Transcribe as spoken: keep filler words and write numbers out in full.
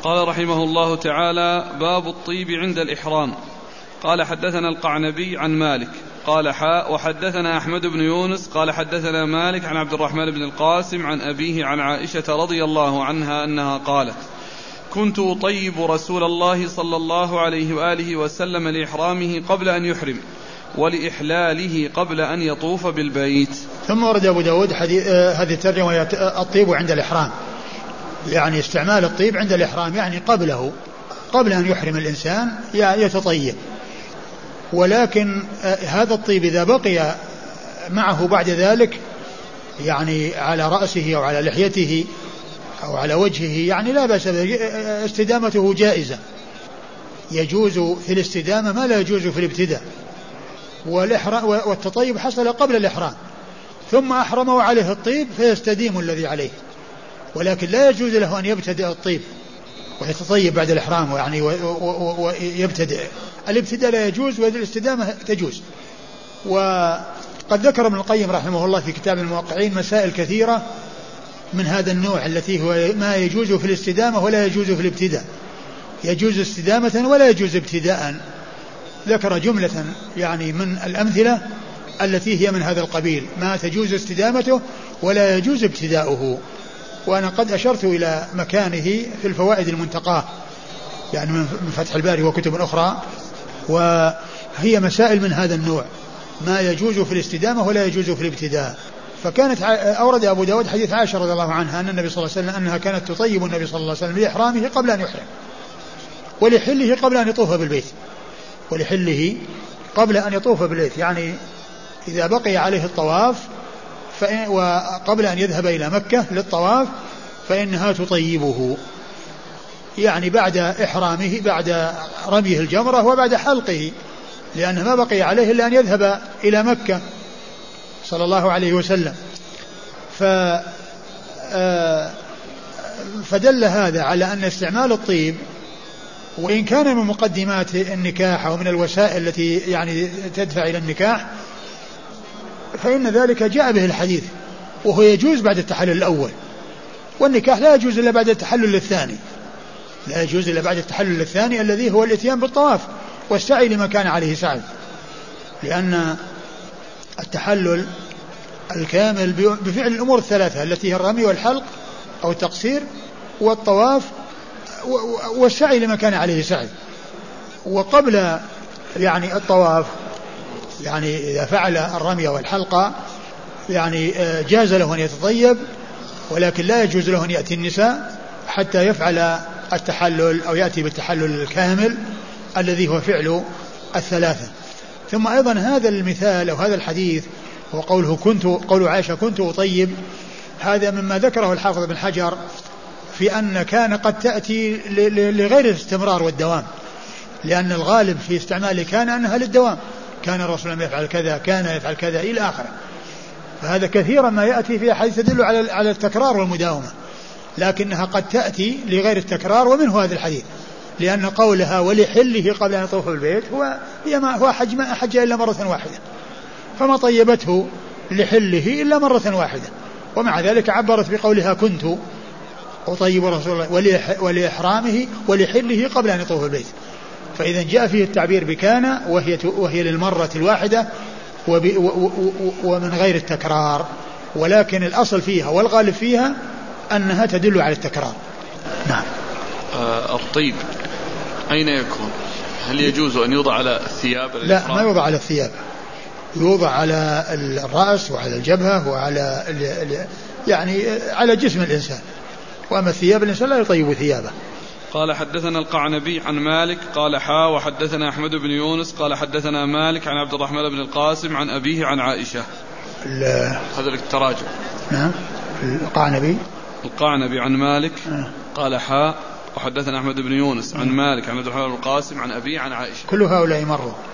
قال رحمه الله تعالى: باب الطيب عند الإحرام. قال حدثنا القعنبي عن مالك قال حاء وحدثنا أحمد بن يونس قال حدثنا مالك عن عبد الرحمن بن القاسم عن أبيه عن عائشة رضي الله عنها أنها قالت: كنت أطيب رسول الله صلى الله عليه وآله وسلم لإحرامه قبل أن يحرم ولإحلاله قبل أن يطوف بالبيت. ثم ورد أبو داود هذه الترجمة: الطيب عند الإحرام، يعني استعمال الطيب عند الإحرام، يعني قبله، قبل أن يحرم الإنسان يتطيب. ولكن هذا الطيب إذا بقي معه بعد ذلك، يعني على رأسه أو على لحيته أو على وجهه، يعني لا بأس، استدامته جائزة، يجوز في الاستدامة ما لا يجوز في الابتداء. والتطيب حصل قبل الإحرام ثم أحرمه عليه الطيب فيستديم الذي عليه، ولكن لا يجوز له أن يبتدئ الطيب ويتطيب بعد الإحرام، يعني ويبتدئ. الابتداء لا يجوز والاستدامة تجوز. وقد ذكر ابن القيم رحمه الله في كتاب الموقعين مسائل كثيرة من هذا النوع، التي هو ما يجوز في الاستدامة ولا يجوز في الابتداء، يجوز استدامة ولا يجوز ابتداء. ذكر جملة يعني من الأمثلة التي هي من هذا القبيل، ما تجوز استدامته ولا يجوز ابتداؤه. وأنا قد أشرت إلى مكانه في الفوائد المنتقاة، يعني من فتح الباري وكتب أخرى، وهي مسائل من هذا النوع، ما يجوز في الاستدامة ولا يجوز في الابتداء. فكانت أورد أبو داود حديث عائشة رضي الله عنها أن النبي صلى الله عليه وسلم أنها كانت تطيب النبي صلى الله عليه وسلم لإحرامه قبل أن يحرم ولحله قبل أن يطوف بالبيت، ولحله قبل أن يطوف بالبيت، يعني إذا بقي عليه الطواف وقبل أن يذهب إلى مكة للطواف فإنها تطيبه، يعني بعد إحرامه، بعد رميه الجمرة وبعد حلقه، لأنه ما بقي عليه إلا أن يذهب إلى مكة صلى الله عليه وسلم. ف فدل هذا على أن استعمال الطيب، وإن كان من مقدمات النكاح أو من الوسائل التي يعني تدفع إلى النكاح، فإن ذلك جاء به الحديث، وهو يجوز بعد التحلل الأول، والنكاح لا يجوز إلا بعد التحلل الثاني، لا يجوز إلا بعد التحلل الثاني الذي هو الاتيان بالطواف والسعي لما كان عليه سعي، لأن التحلل الكامل بفعل الأمور الثلاثة التي هي الرمي والحلق أو التقصير والطواف والسعي لما كان عليه سعي. وقبل يعني الطواف، يعني إذا فعل الرمي والحلقة يعني جاز له أن يتطيب، ولكن لا يجوز له أن يأتي النساء حتى يفعل التحلل أو يأتي بالتحلل الكامل الذي هو فعل الثلاثة. ثم أيضا هذا المثال أو هذا الحديث وقوله كنت قول عائشة كنت أطيب، هذا مما ذكره الحافظ بن حجر في أن كان قد تأتي لغير الاستمرار والدوام، لأن الغالب في استعماله كان أنها للدوام، كان الرسول يفعل كذا، كان يفعل كذا إلى آخره. فهذا كثيرا ما يأتي في حديث تدل على على التكرار والمداومة، لكنها قد تأتي لغير التكرار، ومنه هذا الحديث، لأن قولها ولحله قبل أن يطوف البيت هو هو حج ما حج إلا مرة واحدة، فما طيبته لحله إلا مرة واحدة، ومع ذلك عبرت بقولها كنت أطيب رسول الله ولإحرامه ولحله قبل أن يطوف البيت. فإذا جاء فيه التعبير بكان وهي وهي للمرة الواحدة ومن غير التكرار، ولكن الأصل فيها والغالب فيها أنها تدل على التكرار. نعم. آه الطيب أين يكون؟ هل يجوز أن يوضع على الثياب؟ لا، ما يوضع على الثياب، يوضع على الرأس وعلى الجبهة وعلى يعني على جسم الإنسان، وأما الثياب الإنسان لا يطيب ثيابه. قال حدثنا القعنبي عن مالك قال حا وحدثنا أحمد بن يونس قال حدثنا مالك عن عبد الرحمن بن القاسم عن أبيه عن عائشة. هذا التراجم. نعم. القعنبي القعنبي عن مالك آه. قال حا وحدثنا أحمد بن يونس عن مالك عن عبد الرحمن بن القاسم عن أبيه عن عائشة. كل هؤلاء مروا.